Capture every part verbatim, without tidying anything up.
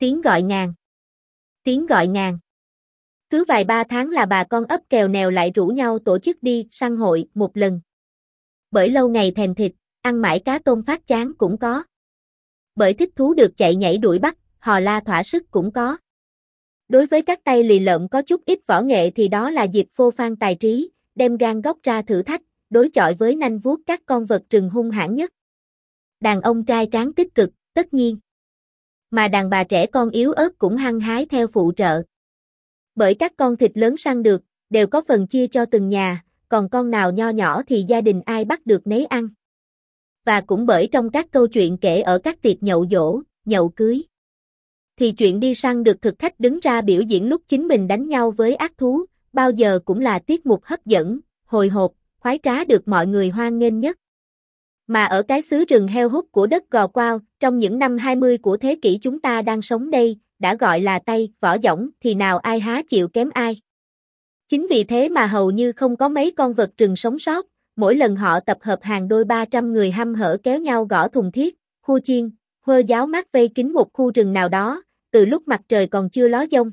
Tiếng gọi ngàn. Tiếng gọi ngàn. Cứ vài ba tháng là bà con ấp Kèo Nèo lại rủ nhau tổ chức đi săn hội một lần. Bởi lâu ngày thèm thịt, ăn mãi cá tôm phát chán cũng có. Bởi thích thú được chạy nhảy đuổi bắt, hò la thỏa sức cũng có. Đối với các tay lì lợm có chút ít võ nghệ thì đó là dịp phô phan tài trí, đem gan góc ra thử thách, đối chọi với nanh vuốt các con vật rừng hung hãn nhất. Đàn ông trai tráng tích cực, tất nhiên. Mà đàn bà trẻ con yếu ớt cũng hăng hái theo phụ trợ. Bởi các con thịt lớn săn được, đều có phần chia cho từng nhà, còn con nào nho nhỏ thì gia đình ai bắt được nấy ăn. Và cũng bởi trong các câu chuyện kể ở các tiệc nhậu giỗ, nhậu cưới, thì chuyện đi săn được thực khách đứng ra biểu diễn lúc chính mình đánh nhau với ác thú, bao giờ cũng là tiết mục hấp dẫn, hồi hộp, khoái trá được mọi người hoan nghênh nhất. Mà ở cái xứ rừng heo hút của đất Gò Quao, trong những năm hai mươi của thế kỷ chúng ta đang sống đây, đã gọi là tay, võ dõng thì nào ai há chịu kém ai. Chính vì thế mà hầu như không có mấy con vật rừng sống sót, mỗi lần họ tập hợp hàng đôi ba trăm người hăm hở kéo nhau gõ thùng thiết, khu chiên, huơ giáo mát vây kín một khu rừng nào đó, từ lúc mặt trời còn chưa ló dông.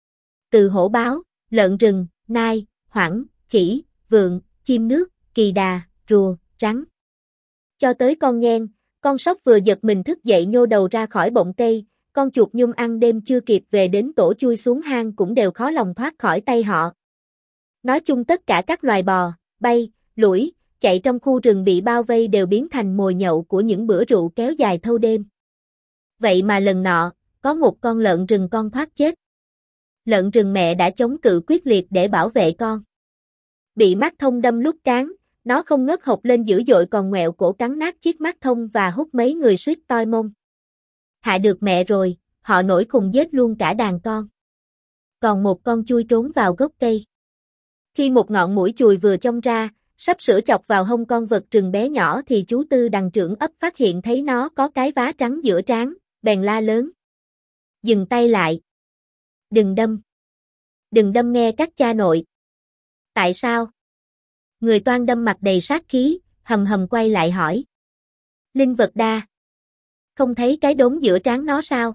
Từ hổ báo, lợn rừng, nai, hoảng, khỉ, vượn, chim nước, kỳ đà, rùa, rắn. Cho tới con nhen, con sóc vừa giật mình thức dậy nhô đầu ra khỏi bọng cây, con chuột nhum ăn đêm chưa kịp về đến tổ chui xuống hang cũng đều khó lòng thoát khỏi tay họ. Nói chung tất cả các loài bò, bay, lủi, chạy trong khu rừng bị bao vây đều biến thành mồi nhậu của những bữa rượu kéo dài thâu đêm. Vậy mà lần nọ, có một con lợn rừng con thoát chết. Lợn rừng mẹ đã chống cự quyết liệt để bảo vệ con. Bị mắt thông đâm lút cán, nó không ngớt hộc lên dữ dội còn ngoẹo cổ cắn nát chiếc mắt thông và hút mấy người suýt toi mông. Hạ được mẹ rồi, họ nổi khùng giết luôn cả đàn con. Còn một con chui trốn vào gốc cây. Khi một ngọn mũi chùi vừa chông ra, sắp sửa chọc vào hông con vật rừng bé nhỏ thì chú Tư đằng trưởng ấp phát hiện thấy nó có cái vá trắng giữa trán, bèn la lớn. Dừng tay lại. Đừng đâm. Đừng đâm nghe các cha nội. Tại sao? Người toan đâm mặt đầy sát khí, hầm hầm quay lại hỏi. Linh vật đa. Không thấy cái đốm giữa trán nó sao?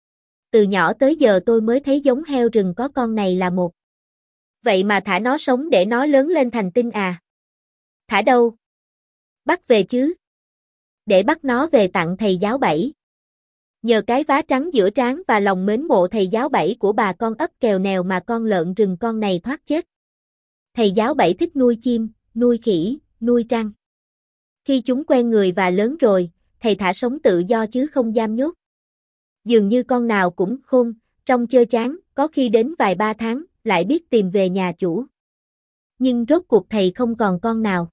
Từ nhỏ tới giờ tôi mới thấy giống heo rừng có con này là một. Vậy mà thả nó sống để nó lớn lên thành tinh à? Thả đâu? Bắt về chứ. Để bắt nó về tặng thầy giáo Bảy. Nhờ cái vá trắng giữa trán và lòng mến mộ thầy giáo Bảy của bà con ấp Kèo Nèo mà con lợn rừng con này thoát chết. Thầy giáo Bảy thích nuôi chim, nuôi khỉ, nuôi trăng. Khi chúng quen người và lớn rồi, thầy thả sống tự do chứ không giam nhốt. Dường như con nào cũng khôn, trong chơi chán, có khi đến vài ba tháng, lại biết tìm về nhà chủ. Nhưng rốt cuộc thầy không còn con nào.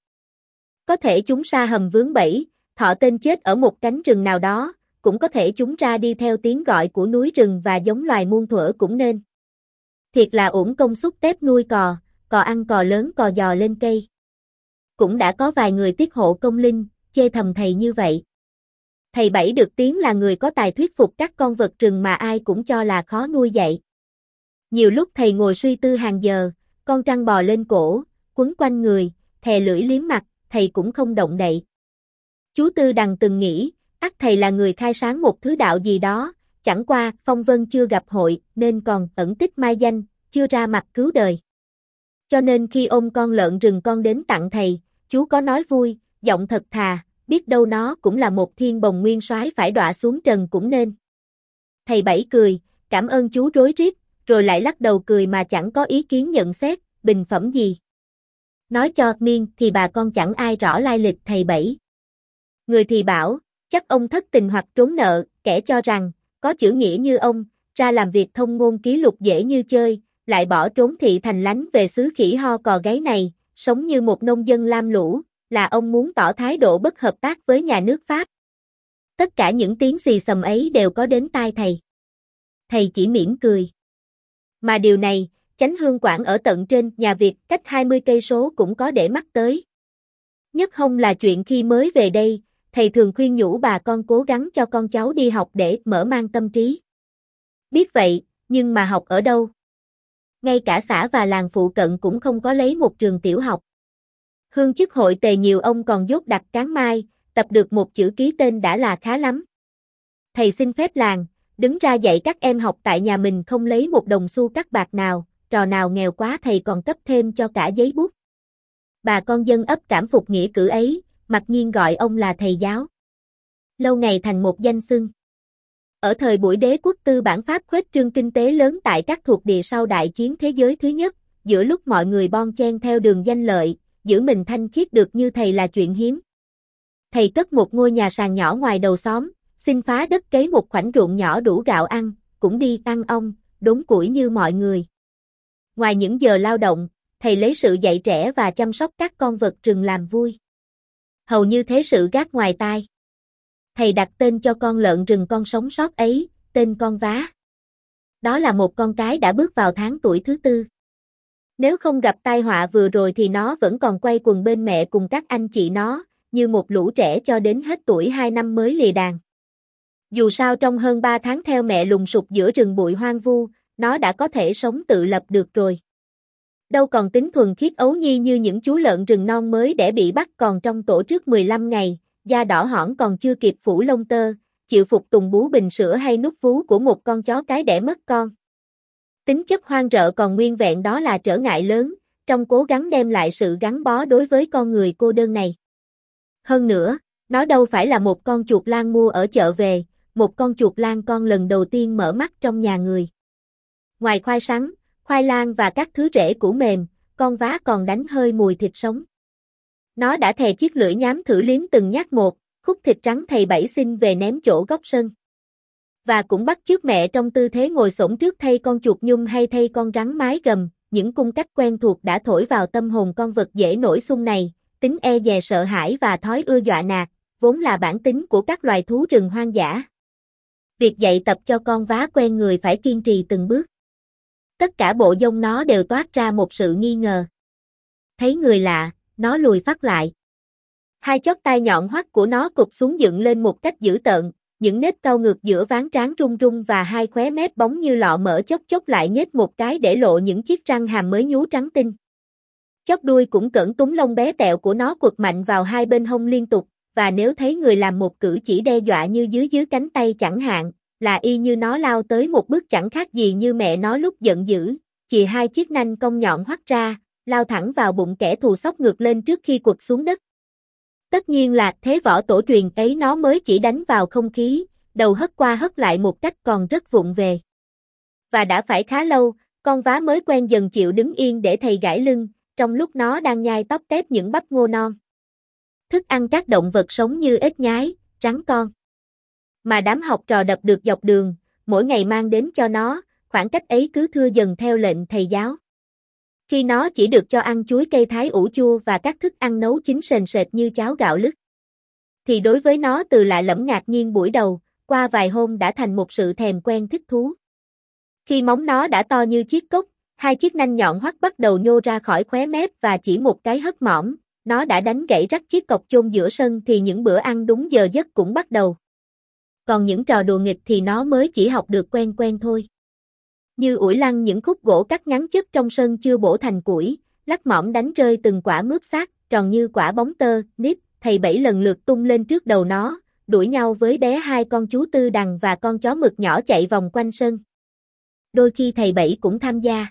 Có thể chúng sa hầm vướng bẫy, thọ tên chết ở một cánh rừng nào đó, cũng có thể chúng ra đi theo tiếng gọi của núi rừng và giống loài muôn thuở cũng nên. Thiệt là uổng công xúc tép nuôi cò, cò ăn cò lớn cò giò lên cây. Cũng đã có vài người tiết hộ công linh, chê thầm thầy như vậy. Thầy Bảy được tiếng là người có tài thuyết phục các con vật rừng mà ai cũng cho là khó nuôi dạy. Nhiều lúc thầy ngồi suy tư hàng giờ, con trăng bò lên cổ, quấn quanh người, thè lưỡi liếm mặt, thầy cũng không động đậy. Chú Tư đằng từng nghĩ, ắt thầy là người khai sáng một thứ đạo gì đó, chẳng qua phong vân chưa gặp hội nên còn ẩn tích mai danh, chưa ra mặt cứu đời. Cho nên khi ôm con lợn rừng con đến tặng thầy, chú có nói vui, giọng thật thà, biết đâu nó cũng là một thiên bồng nguyên soái phải đọa xuống trần cũng nên. Thầy Bảy cười, cảm ơn chú rối rít, rồi lại lắc đầu cười mà chẳng có ý kiến nhận xét, bình phẩm gì. Nói cho miên thì bà con chẳng ai rõ lai lịch thầy Bảy. Người thì bảo, chắc ông thất tình hoặc trốn nợ, kẻ cho rằng, có chữ nghĩa như ông, ra làm việc thông ngôn ký lục dễ như chơi, lại bỏ trốn thị thành lánh về xứ khỉ ho cò gáy này, sống như một nông dân lam lũ, là ông muốn tỏ thái độ bất hợp tác với nhà nước Pháp. Tất cả những tiếng xì xầm ấy đều có đến tai thầy. Thầy chỉ mỉm cười. Mà điều này, chánh hương quản ở tận trên nhà Việt cách hai mươi cây số cũng có để mắt tới. Nhất không là chuyện khi mới về đây, thầy thường khuyên nhủ bà con cố gắng cho con cháu đi học để mở mang tâm trí. Biết vậy, nhưng mà học ở đâu? Ngay cả xã và làng phụ cận cũng không có lấy một trường tiểu học. Hương chức hội tề nhiều ông còn dốt đặt cán mai, tập được một chữ ký tên đã là khá lắm. Thầy xin phép làng, đứng ra dạy các em học tại nhà mình không lấy một đồng xu cắt bạc nào, trò nào nghèo quá thầy còn cấp thêm cho cả giấy bút. Bà con dân ấp cảm phục nghĩa cử ấy, mặc nhiên gọi ông là thầy giáo. Lâu ngày thành một danh xưng. Ở thời buổi đế quốc tư bản Pháp khuếch trương kinh tế lớn tại các thuộc địa sau đại chiến thế giới thứ nhất, giữa lúc mọi người bon chen theo đường danh lợi, giữ mình thanh khiết được như thầy là chuyện hiếm. Thầy cất một ngôi nhà sàn nhỏ ngoài đầu xóm, xin phá đất cấy một khoảnh ruộng nhỏ đủ gạo ăn, cũng đi ăn ong, đốn củi như mọi người. Ngoài những giờ lao động, thầy lấy sự dạy trẻ và chăm sóc các con vật rừng làm vui. Hầu như thế sự gác ngoài tai. Thầy đặt tên cho con lợn rừng con sống sót ấy, tên con Vá. Đó là một con cái đã bước vào tháng tuổi thứ tư. Nếu không gặp tai họa vừa rồi thì nó vẫn còn quay quần bên mẹ cùng các anh chị nó, như một lũ trẻ cho đến hết tuổi hai năm mới lìa đàn. Dù sao trong hơn ba tháng theo mẹ lùng sục giữa rừng bụi hoang vu, nó đã có thể sống tự lập được rồi. Đâu còn tính thuần khiết ấu nhi như những chú lợn rừng non mới đẻ bị bắt còn trong tổ trước mười lăm ngày, da đỏ hỏn còn chưa kịp phủ lông tơ, chịu phục tùng bú bình sữa hay nút vú của một con chó cái đẻ mất con. Tính chất hoang rợ còn nguyên vẹn đó là trở ngại lớn, trong cố gắng đem lại sự gắn bó đối với con người cô đơn này. Hơn nữa, nó đâu phải là một con chuột lang mua ở chợ về, một con chuột lang con lần đầu tiên mở mắt trong nhà người. Ngoài khoai sắn, khoai lang và các thứ rễ củ mềm, con Vá còn đánh hơi mùi thịt sống. Nó đã thè chiếc lưỡi nhám thử liếm từng nhát một, khúc thịt trắng thầy bảy xin về ném chỗ góc sân. Và cũng bắt chước mẹ trong tư thế ngồi xổm trước thay con chuột nhung hay thay con rắn mái gầm, những cung cách quen thuộc đã thổi vào tâm hồn con vật dễ nổi xung này, tính e dè sợ hãi và thói ưa dọa nạt, vốn là bản tính của các loài thú rừng hoang dã. Việc dạy tập cho con Vá quen người phải kiên trì từng bước. Tất cả bộ lông nó đều toát ra một sự nghi ngờ. Thấy người lạ, nó lùi phát lại. Hai chót tai nhọn hoắt của nó cụp xuống dựng lên một cách dữ tợn, những nếp cau ngược giữa ván trán rung rung và hai khóe mép bóng như lọ mỡ chốc chốc lại nhếch một cái để lộ những chiếc răng hàm mới nhú trắng tinh. Chóp đuôi cũng cỡn túng lông bé tẹo của nó quật mạnh vào hai bên hông liên tục, và nếu thấy người làm một cử chỉ đe dọa như dưới dưới cánh tay chẳng hạn, là y như nó lao tới một bước chẳng khác gì như mẹ nó lúc giận dữ, chìa hai chiếc nanh cong nhọn hoắt ra, lao thẳng vào bụng kẻ thù xốc ngược lên trước khi quật xuống đất. Tất nhiên là thế võ tổ truyền ấy nó mới chỉ đánh vào không khí, đầu hất qua hất lại một cách còn rất vụng về. Và đã phải khá lâu, con Vá mới quen dần chịu đứng yên để thầy gãi lưng, trong lúc nó đang nhai tóp tép những bắp ngô non. Thức ăn các động vật sống như ếch nhái, rắn con. Mà đám học trò đập được dọc đường, mỗi ngày mang đến cho nó, khoảng cách ấy cứ thưa dần theo lệnh thầy giáo. Khi nó chỉ được cho ăn chuối cây thái ủ chua và các thức ăn nấu chín sền sệt như cháo gạo lứt, thì đối với nó từ lạ lẫm ngạc nhiên buổi đầu, qua vài hôm đã thành một sự thèm quen thích thú. Khi móng nó đã to như chiếc cốc, hai chiếc nanh nhọn hoắt bắt đầu nhô ra khỏi khóe mép và chỉ một cái hất mõm, nó đã đánh gãy rắc chiếc cọc chôn giữa sân thì những bữa ăn đúng giờ giấc cũng bắt đầu. Còn những trò đùa nghịch thì nó mới chỉ học được quen quen thôi. Như ủi lăn những khúc gỗ cắt ngắn chất trong sân chưa bổ thành củi, lắc mõm đánh rơi từng quả mướp xác, tròn như quả bóng tơ, nếp, thầy bảy lần lượt tung lên trước đầu nó, đuổi nhau với bé hai con chú Tư Đằng và con chó mực nhỏ chạy vòng quanh sân. Đôi khi thầy bảy cũng tham gia.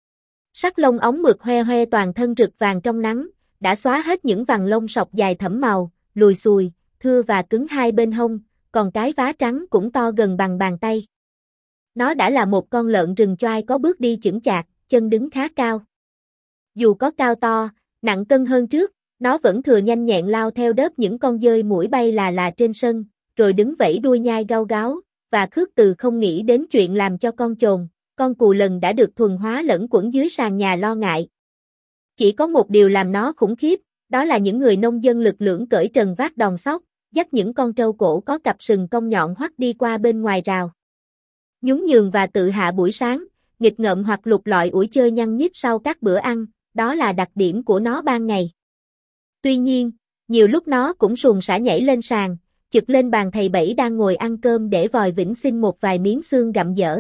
Sắc lông ống mực hoe hoe toàn thân rực vàng trong nắng, đã xóa hết những vằn lông sọc dài thẫm màu, lùi xùi, thưa và cứng hai bên hông, còn cái vá trắng cũng to gần bằng bàn tay. Nó đã là một con lợn rừng choai có bước đi chững chạc, chân đứng khá cao. Dù có cao to, nặng cân hơn trước, nó vẫn thừa nhanh nhẹn lao theo đớp những con dơi muỗi bay là là trên sân, rồi đứng vẫy đuôi nhai gau gáo, và khước từ không nghĩ đến chuyện làm cho con chồn, con cù lần đã được thuần hóa lẫn quẩn dưới sàn nhà lo ngại. Chỉ có một điều làm nó khủng khiếp, đó là những người nông dân lực lưỡng cởi trần vác đòn sóc, dắt những con trâu cổ có cặp sừng cong nhọn hoắt đi qua bên ngoài rào. Nhún nhường và tự hạ buổi sáng, nghịch ngợm hoặc lục lọi ủi chơi nhăn nhít sau các bữa ăn, đó là đặc điểm của nó ban ngày. Tuy nhiên, nhiều lúc nó cũng suồng sã nhảy lên sàn, chực lên bàn thầy bảy đang ngồi ăn cơm để vòi vĩnh xin một vài miếng xương gặm dở.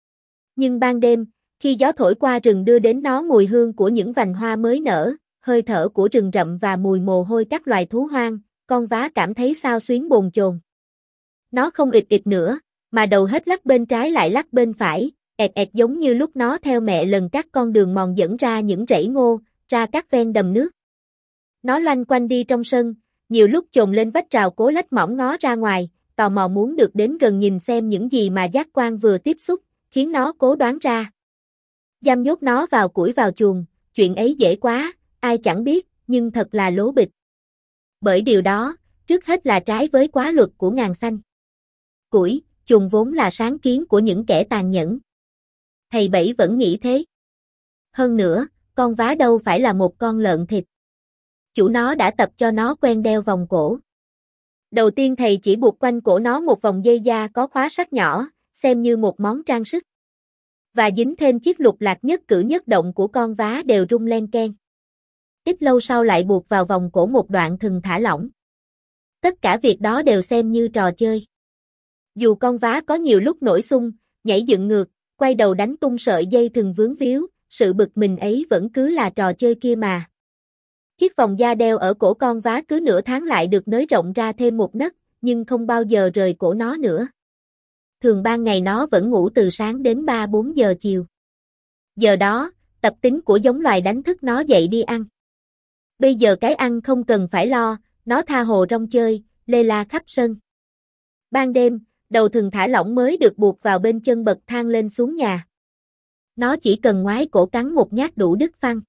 Nhưng ban đêm, khi gió thổi qua rừng đưa đến nó mùi hương của những vành hoa mới nở, hơi thở của rừng rậm và mùi mồ hôi các loài thú hoang, con Vá cảm thấy xao xuyến bồn chồn. Nó không ịt ịt nữa, mà đầu hết lắc bên trái lại lắc bên phải, ẹt ẹt giống như lúc nó theo mẹ lần các con đường mòn dẫn ra những rẫy ngô, ra các ven đầm nước. Nó loanh quanh đi trong sân, nhiều lúc chồm lên vách rào cố lách mỏng ngó ra ngoài, tò mò muốn được đến gần nhìn xem những gì mà giác quan vừa tiếp xúc, khiến nó cố đoán ra. Giam nhốt nó vào củi vào chuồng, chuyện ấy dễ quá, ai chẳng biết, nhưng thật là lố bịch. Bởi điều đó, trước hết là trái với quá luật của ngàn xanh. Củi, chuồng vốn là sáng kiến của những kẻ tàn nhẫn. Thầy Bảy vẫn nghĩ thế. Hơn nữa, con vá đâu phải là một con lợn thịt. Chủ nó đã tập cho nó quen đeo vòng cổ. Đầu tiên thầy chỉ buộc quanh cổ nó một vòng dây da có khóa sắt nhỏ, xem như một món trang sức. Và dính thêm chiếc lục lạc nhất cử nhất động của con vá đều rung len keng. Ít lâu sau lại buộc vào vòng cổ một đoạn thừng thả lỏng. Tất cả việc đó đều xem như trò chơi. Dù con vá có nhiều lúc nổi xung, nhảy dựng ngược, quay đầu đánh tung sợi dây thừng vướng víu, sự bực mình ấy vẫn cứ là trò chơi kia mà. Chiếc vòng da đeo ở cổ con vá cứ nửa tháng lại được nới rộng ra thêm một nấc, nhưng không bao giờ rời cổ nó nữa. Thường ban ngày nó vẫn ngủ từ sáng đến ba bốn giờ chiều. Giờ đó, tập tính của giống loài đánh thức nó dậy đi ăn. Bây giờ cái ăn không cần phải lo, nó tha hồ rong chơi, lê la khắp sân. Ban đêm, đầu thừng thả lỏng mới được buộc vào bên chân bậc thang lên xuống nhà. Nó chỉ cần ngoái cổ cắn một nhát đủ đứt phăng.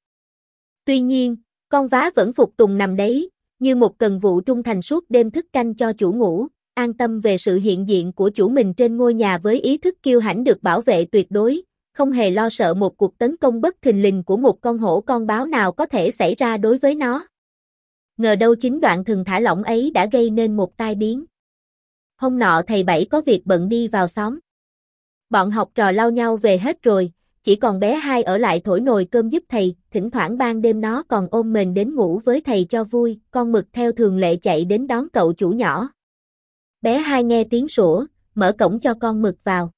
Tuy nhiên, con vá vẫn phục tùng nằm đấy, như một cần vụ trung thành suốt đêm thức canh cho chủ ngủ, an tâm về sự hiện diện của chủ mình trên ngôi nhà với ý thức kiêu hãnh được bảo vệ tuyệt đối, không hề lo sợ một cuộc tấn công bất thình lình của một con hổ con báo nào có thể xảy ra đối với nó. Ngờ đâu chính đoạn thừng thả lỏng ấy đã gây nên một tai biến. Hôm nọ thầy Bảy có việc bận đi vào xóm. Bọn học trò lau nhau về hết rồi, chỉ còn bé Hai ở lại thổi nồi cơm giúp thầy, thỉnh thoảng ban đêm nó còn ôm mền đến ngủ với thầy cho vui, con Mực theo thường lệ chạy đến đón cậu chủ nhỏ. Bé Hai nghe tiếng sủa, mở cổng cho con Mực vào.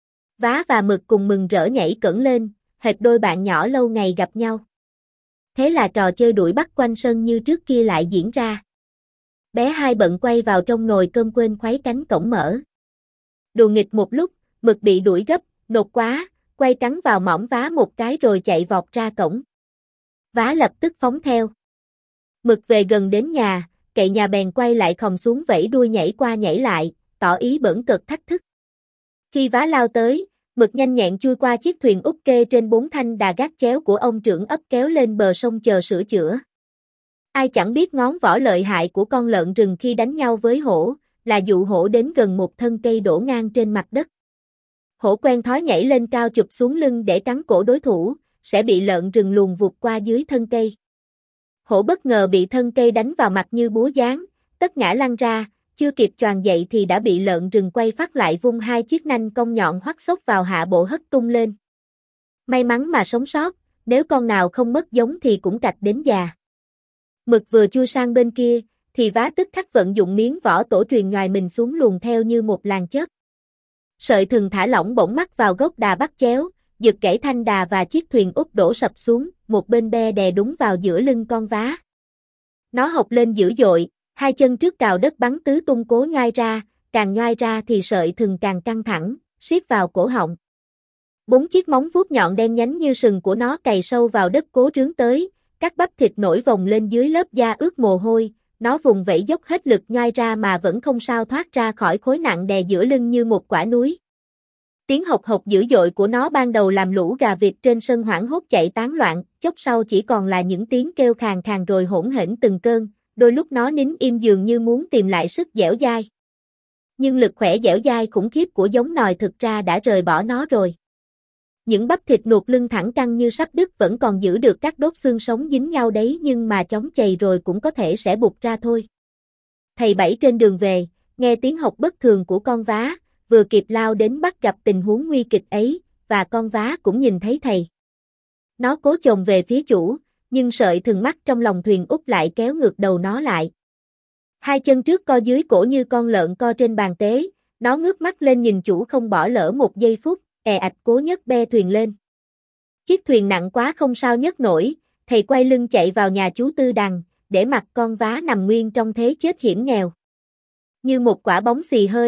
Vá và Mực cùng mừng rỡ nhảy cẫng lên, hệt đôi bạn nhỏ lâu ngày gặp nhau. Thế là trò chơi đuổi bắt quanh sân như trước kia lại diễn ra. Bé Hai bận quay vào trong nồi cơm quên khuấy cánh cổng mở. Đùa nghịch một lúc, Mực bị đuổi gấp, nột quá, quay cắn vào mỏm vá một cái rồi chạy vọt ra cổng. Vá lập tức phóng theo. Mực về gần đến nhà, cậy nhà bèn quay lại khom xuống vẫy đuôi nhảy qua nhảy lại, tỏ ý bỡn cợt thách thức. Khi vá lao tới, Mực nhanh nhẹn chui qua chiếc thuyền úp kê trên bốn thanh đà gác chéo của ông trưởng ấp kéo lên bờ sông chờ sửa chữa. Ai chẳng biết ngón võ lợi hại của con lợn rừng khi đánh nhau với hổ, là dụ hổ đến gần một thân cây đổ ngang trên mặt đất. Hổ quen thói nhảy lên cao chụp xuống lưng để cắn cổ đối thủ, sẽ bị lợn rừng luồn vụt qua dưới thân cây. Hổ bất ngờ bị thân cây đánh vào mặt như búa giáng, tất ngã lăn ra, chưa kịp choàng dậy thì đã bị lợn rừng quay phát lại vung hai chiếc nanh cong nhọn hoắt xốc vào hạ bộ hất tung lên. May mắn mà sống sót, nếu con nào không mất giống thì cũng cạch đến già. Mực vừa chui sang bên kia, thì Vá tức khắc vận dụng miếng võ tổ truyền nhoài mình xuống luồn theo như một làn chớp. Sợi thừng thả lỏng bỗng mắc vào gốc đà bắt chéo, giật gãy thanh đà và chiếc thuyền úp đổ sập xuống, một bên be đè đúng vào giữa lưng con Vá. Nó hộc lên dữ dội, hai chân trước cào đất bắn tứ tung cố nhoai ra, càng nhoai ra thì sợi thừng càng căng thẳng, siết vào cổ họng. Bốn chiếc móng vuốt nhọn đen nhánh như sừng của nó cày sâu vào đất cố rướn tới, các bắp thịt nổi vòng lên dưới lớp da ướt mồ hôi, nó vùng vẫy dốc hết lực nhoai ra mà vẫn không sao thoát ra khỏi khối nặng đè giữa lưng như một quả núi. Tiếng hộc hộc dữ dội của nó ban đầu làm lũ gà vịt trên sân hoảng hốt chạy tán loạn, chốc sau chỉ còn là những tiếng kêu khàn khàn rồi hỗn hển từng cơn, đôi lúc nó nín im dường như muốn tìm lại sức dẻo dai. Nhưng lực khỏe dẻo dai khủng khiếp của giống nòi thực ra đã rời bỏ nó rồi. Những bắp thịt nuột lưng thẳng căng như sắp đứt vẫn còn giữ được các đốt xương sống dính nhau đấy nhưng mà chóng chày rồi cũng có thể sẽ bục ra thôi. Thầy Bảy trên đường về, nghe tiếng hộc bất thường của con Vá, vừa kịp lao đến bắt gặp tình huống nguy kịch ấy, và con Vá cũng nhìn thấy thầy. Nó cố chồm về phía chủ, nhưng sợi thừng mắc trong lòng thuyền úp lại kéo ngược đầu nó lại. Hai chân trước co dưới cổ như con lợn co trên bàn tế, nó ngước mắt lên nhìn chủ không bỏ lỡ một giây phút, è ạch cố nhấc be thuyền lên. Chiếc thuyền nặng quá không sao nhấc nổi, thầy quay lưng chạy vào nhà chú Tư Đằng, để mặc con Vá nằm nguyên trong thế chết hiểm nghèo. Như một quả bóng xì hơi,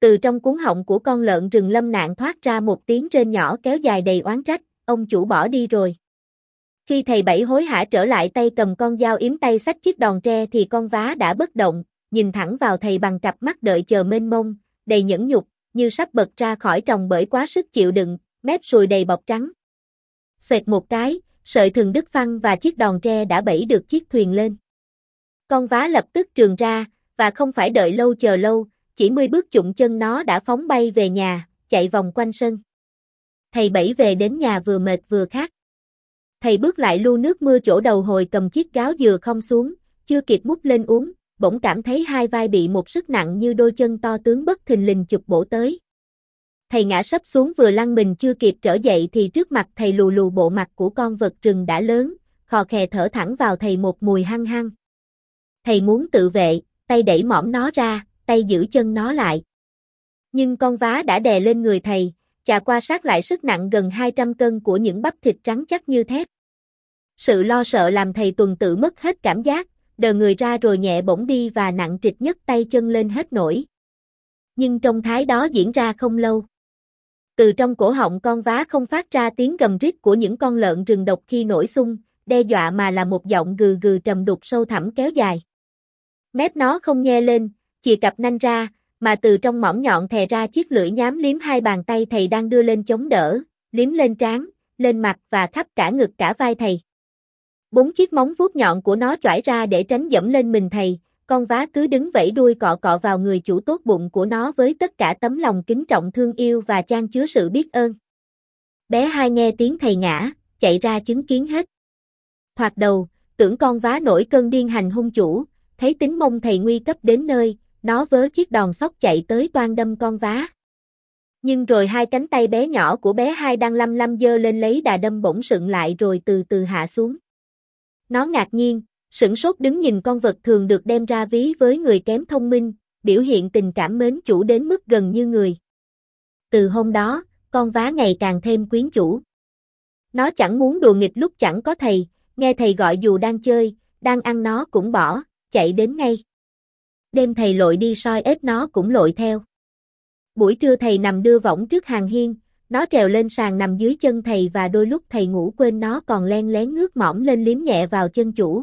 Từ trong cuống họng của con lợn rừng lâm nạn thoát ra một tiếng rên nhỏ kéo dài đầy oán trách, ông chủ bỏ đi rồi. Khi thầy Bảy hối hả trở lại tay cầm con dao yếm tay xách chiếc đòn tre thì con vá đã bất động, nhìn thẳng vào thầy bằng cặp mắt đợi chờ mênh mông, đầy nhẫn nhục, như sắp bật ra khỏi tròng bởi quá sức chịu đựng, mép sùi đầy bọt trắng. Xoẹt một cái, sợi thừng đứt phăng và chiếc đòn tre đã bẫy được chiếc thuyền lên. Con vá lập tức trườn ra, và không phải đợi lâu chờ lâu, chỉ mươi bước chụng chân nó đã phóng bay về nhà, chạy vòng quanh sân. Thầy Bảy về đến nhà vừa mệt vừa khát. Thầy bước lại lu nước mưa chỗ đầu hồi cầm chiếc gáo dừa không xuống, chưa kịp múc lên uống, bỗng cảm thấy hai vai bị một sức nặng như đôi chân to tướng bất thình lình chụp bổ tới. Thầy ngã sấp xuống vừa lăn mình chưa kịp trở dậy thì trước mặt thầy lù lù bộ mặt của con vật rừng đã lớn, khò khè thở thẳng vào thầy một mùi hăng hăng. Thầy muốn tự vệ, tay đẩy mõm nó ra, tay giữ chân nó lại. Nhưng con vá đã đè lên người thầy, chà qua sát lại sức nặng gần hai trăm cân của những bắp thịt trắng chắc như thép. Sự lo sợ làm thầy tuần tự mất hết cảm giác, đờ người ra rồi nhẹ bỗng đi và nặng trịch nhấc tay chân lên hết nổi. Nhưng trong thái đó diễn ra không lâu. Từ trong cổ họng con vá không phát ra tiếng gầm rít của những con lợn rừng độc khi nổi xung, đe dọa mà là một giọng gừ gừ trầm đục sâu thẳm kéo dài. Mép nó không nhe lên, chìa cặp nanh ra, mà từ trong mõm nhọn thè ra chiếc lưỡi nhám liếm hai bàn tay thầy đang đưa lên chống đỡ, liếm lên trán, lên mặt và khắp cả ngực cả vai thầy. Bốn chiếc móng vuốt nhọn của nó choải ra để tránh dẫm lên mình thầy, con vá cứ đứng vẫy đuôi cọ cọ vào người chủ tốt bụng của nó với tất cả tấm lòng kính trọng thương yêu và chan chứa sự biết ơn. Bé Hai nghe tiếng thầy ngã, chạy ra chứng kiến hết. Thoạt đầu, tưởng con vá nổi cơn điên hành hung chủ, thấy tính mông thầy nguy cấp đến nơi, nó vớ chiếc đòn sóc chạy tới toan đâm con vá. Nhưng rồi hai cánh tay bé nhỏ của bé Hai đang lăm lăm giơ lên lấy đà đâm bỗng sựng lại rồi từ từ hạ xuống. Nó ngạc nhiên, sửng sốt đứng nhìn con vật thường được đem ra ví với người kém thông minh, biểu hiện tình cảm mến chủ đến mức gần như người. Từ hôm đó, con vá ngày càng thêm quyến chủ. Nó chẳng muốn đùa nghịch lúc chẳng có thầy, nghe thầy gọi dù đang chơi, đang ăn nó cũng bỏ, chạy đến ngay. Đêm thầy lội đi soi ếch nó cũng lội theo. Buổi trưa thầy nằm đưa võng trước hàng hiên, nó trèo lên sàn nằm dưới chân thầy và đôi lúc thầy ngủ quên nó còn len lén ngước mõm lên liếm nhẹ vào chân chủ.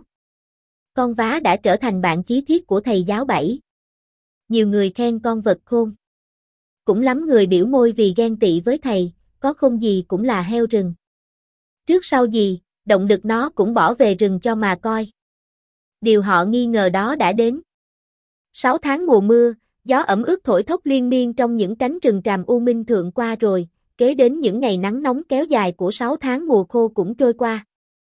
Con vá đã trở thành bạn chí thiết của thầy giáo Bảy. Nhiều người khen con vật khôn. Cũng lắm người biểu môi vì ghen tị với thầy, có khôn gì cũng là heo rừng. Trước sau gì, động đực nó cũng bỏ về rừng cho mà coi. Điều họ nghi ngờ đó đã đến. Sáu tháng mùa mưa, gió ẩm ướt thổi thốc liên miên trong những cánh rừng tràm u minh thượng qua rồi, kế đến những ngày nắng nóng kéo dài của sáu tháng mùa khô cũng trôi qua.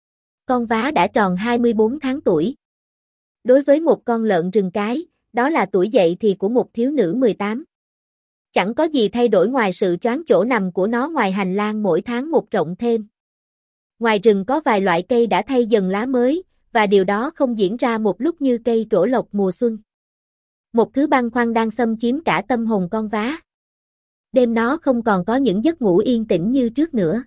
Con vá đã tròn hai mươi bốn tháng tuổi. Đối với một con lợn rừng cái, đó là tuổi dậy thì của một thiếu nữ mười tám. Chẳng có gì thay đổi ngoài sự choáng chỗ nằm của nó ngoài hành lang mỗi tháng một rộng thêm. Ngoài rừng có vài loại cây đã thay dần lá mới, và điều đó không diễn ra một lúc như cây trổ lộc mùa xuân. Một thứ băn khoăn đang xâm chiếm cả tâm hồn con vá. Đêm nó không còn có những giấc ngủ yên tĩnh như trước nữa.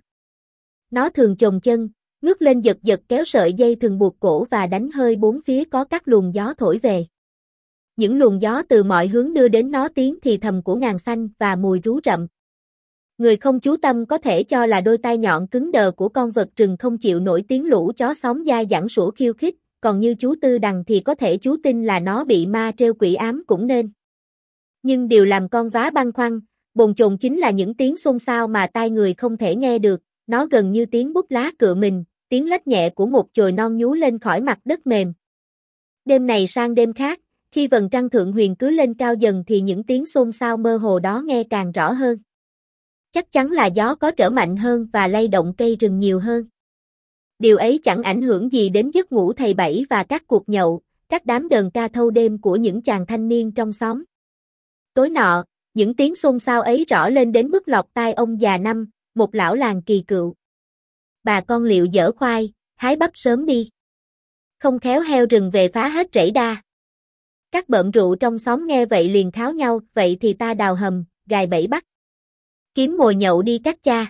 Nó thường chồm chân, ngước lên giật giật kéo sợi dây thừng buộc cổ và đánh hơi bốn phía có các luồng gió thổi về. Những luồng gió từ mọi hướng đưa đến nó tiếng thì thầm của ngàn xanh và mùi rú rậm. Người không chú tâm có thể cho là đôi tai nhọn cứng đờ của con vật rừng không chịu nổi tiếng lũ chó xóm dai dẳng sủa khiêu khích, còn như chú Tư Đằng thì có thể chú tin là nó bị ma trêu quỷ ám cũng nên. Nhưng điều làm con vá băn khoăn, bồn chồn chính là những tiếng xôn xao mà tai người không thể nghe được, nó gần như tiếng bút lá cựa mình, tiếng lách nhẹ của một chồi non nhú lên khỏi mặt đất mềm. Đêm này sang đêm khác, khi vầng trăng thượng huyền cứ lên cao dần thì những tiếng xôn xao mơ hồ đó nghe càng rõ hơn. Chắc chắn là gió có trở mạnh hơn và lay động cây rừng nhiều hơn. Điều ấy chẳng ảnh hưởng gì đến giấc ngủ thầy Bảy và các cuộc nhậu, các đám đờn ca thâu đêm của những chàng thanh niên trong xóm. Tối nọ, những tiếng xôn xao ấy rõ lên đến mức lọt tai ông già Năm, một lão làng kỳ cựu. Bà con Liệu dở khoai, hái bắp sớm đi. Không khéo heo rừng về phá hết rẫy đa. Các bợm rượu trong xóm nghe vậy liền kháo nhau, vậy thì ta đào hầm, gài bẫy bắt. Kiếm mồi nhậu đi các cha.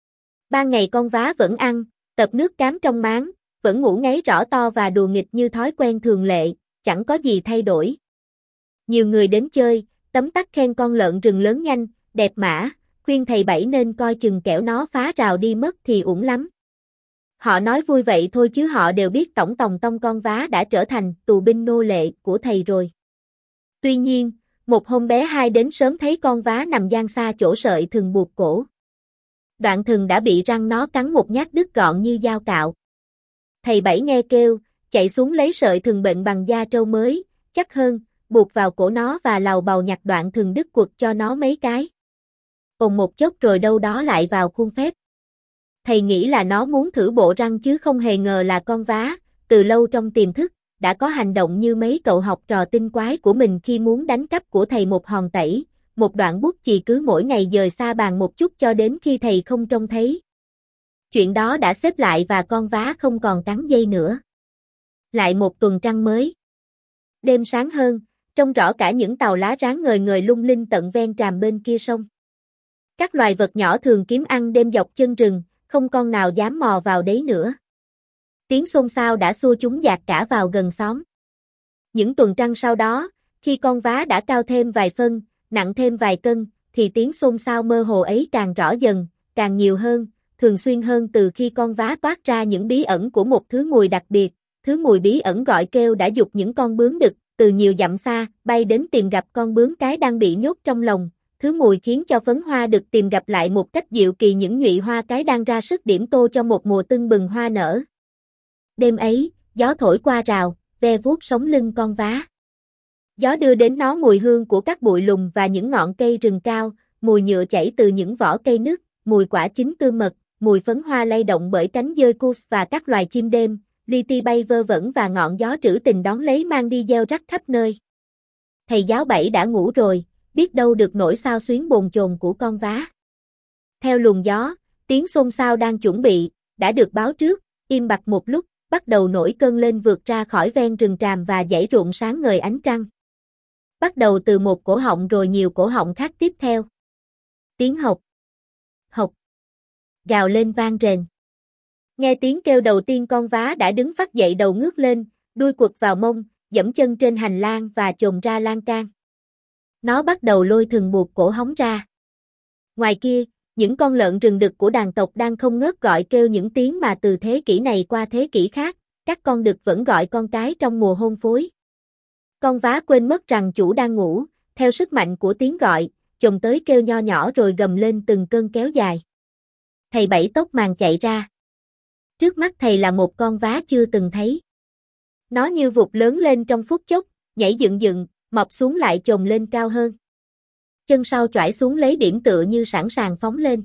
Ban ngày con vá vẫn ăn, tập nước cám trong máng, vẫn ngủ ngáy rõ to và đùa nghịch như thói quen thường lệ, chẳng có gì thay đổi. Nhiều người đến chơi, tấm tắc khen con lợn rừng lớn nhanh, đẹp mã, khuyên thầy Bảy nên coi chừng kẻo nó phá rào đi mất thì uổng lắm. Họ nói vui vậy thôi chứ họ đều biết tổng tòng tông con vá đã trở thành tù binh nô lệ của thầy rồi. Tuy nhiên, một hôm bé Hai đến sớm thấy con vá nằm giang xa chỗ sợi thừng buộc cổ. Đoạn thừng đã bị răng nó cắn một nhát đứt gọn như dao cạo. Thầy Bảy nghe kêu, chạy xuống lấy sợi thừng bệnh bằng da trâu mới, chắc hơn, buộc vào cổ nó và lầu bầu nhặt đoạn thừng đứt quật cho nó mấy cái. Ồn một chốc rồi đâu đó lại vào khuôn phép. Thầy nghĩ là nó muốn thử bộ răng chứ không hề ngờ là con vá, từ lâu trong tiềm thức, đã có hành động như mấy cậu học trò tinh quái của mình khi muốn đánh cắp của thầy một hòn tẩy, một đoạn bút chì cứ mỗi ngày dời xa bàn một chút cho đến khi thầy không trông thấy. Chuyện đó đã xếp lại và con vá không còn cắn dây nữa. Lại một tuần trăng mới. Đêm sáng hơn, trông rõ cả những tàu lá ráng ngời ngời lung linh tận ven tràm bên kia sông. Các loài vật nhỏ thường kiếm ăn đêm dọc chân rừng, không con nào dám mò vào đấy nữa. Tiếng xôn xao đã xua chúng dạt cả vào gần xóm. Những tuần trăng sau đó, khi con vá đã cao thêm vài phân, nặng thêm vài cân, thì tiếng xôn xao mơ hồ ấy càng rõ dần, càng nhiều hơn, thường xuyên hơn từ khi con vá toát ra những bí ẩn của một thứ mùi đặc biệt. Thứ mùi bí ẩn gọi kêu đã giục những con bướm đực, từ nhiều dặm xa, bay đến tìm gặp con bướm cái đang bị nhốt trong lồng. Thứ mùi khiến cho phấn hoa đực tìm gặp lại một cách diệu kỳ những nhụy hoa cái đang ra sức điểm tô cho một mùa tưng bừng hoa nở. Đêm ấy, gió thổi qua rào, ve vuốt sống lưng con vá. Gió đưa đến nó mùi hương của các bụi lùng và những ngọn cây rừng cao, mùi nhựa chảy từ những vỏ cây nứt, mùi quả chín tươi mật, mùi phấn hoa lay động bởi cánh dơi cus và các loài chim đêm. Li ti bay vơ vẩn và ngọn gió trữ tình đón lấy mang đi gieo rắc khắp nơi. Thầy giáo Bảy đã ngủ rồi, biết đâu được nỗi sao xuyến bồn chồn của con vá. Theo luồng gió, tiếng xôn xao đang chuẩn bị, đã được báo trước, im bặt một lúc, bắt đầu nổi cơn lên vượt ra khỏi ven rừng tràm và dãy ruộng sáng ngời ánh trăng. Bắt đầu từ một cổ họng rồi nhiều cổ họng khác tiếp theo. Tiếng hộc, hộc, gào lên vang rền. Nghe tiếng kêu đầu tiên con vá đã đứng phắt dậy đầu ngước lên, đuôi quật vào mông, giẫm chân trên hành lang và chồm ra lan can. Nó bắt đầu lôi thừng buộc cổ hóng ra. Ngoài kia, những con lợn rừng đực của đàn tộc đang không ngớt gọi kêu những tiếng mà từ thế kỷ này qua thế kỷ khác, các con đực vẫn gọi con cái trong mùa hôn phối. Con vá quên mất rằng chủ đang ngủ, theo sức mạnh của tiếng gọi, chồm tới kêu nho nhỏ rồi gầm lên từng cơn kéo dài. Thầy Bảy tóc màng chạy ra. Trước mắt thầy là một con vá chưa từng thấy. Nó như vụt lớn lên trong phút chốc, nhảy dựng dựng, mọc xuống lại chồm lên cao hơn. Chân sau choải xuống lấy điểm tựa như sẵn sàng phóng lên.